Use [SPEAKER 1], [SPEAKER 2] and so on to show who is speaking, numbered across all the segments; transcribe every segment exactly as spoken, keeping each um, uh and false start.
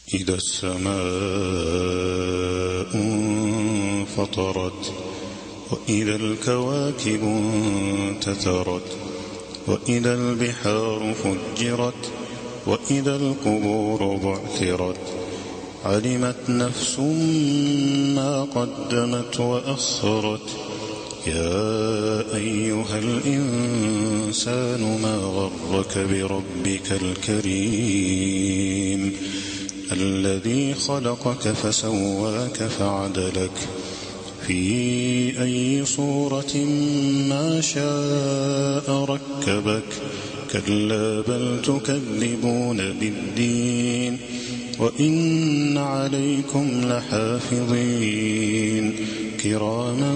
[SPEAKER 1] إذا السماء انفطرت وإذا الكواكب انتثرت وإذا البحار فجرت وإذا القبور بعثرت علمت نفس ما قدمت وأخرت يا أيها الإنسان ما غرك بربك الكريم الذي خلقك فسواك فعدلك في أي صورة ما شاء ركبك كلا بل تكذبون بالدين وإن عليكم لحافظين كراما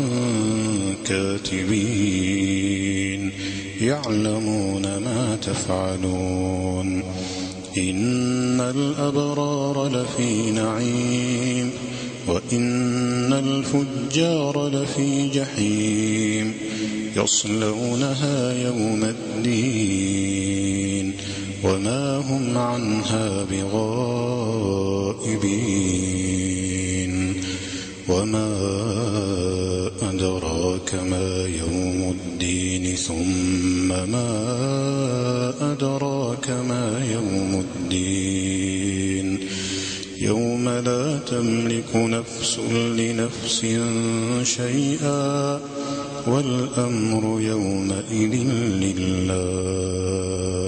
[SPEAKER 1] كاتبين يعلمون ما تفعلون إن الأبرار لفي نعيم وإن الفجار لفي جحيم يصلونها يوم الدين وما هم عنها بغائبين وما أدراك ما يوم الدين ثم ما أدراك ما يوم الدين يوم لا تملك نفس لنفس شيئا والأمر يومئذ لله.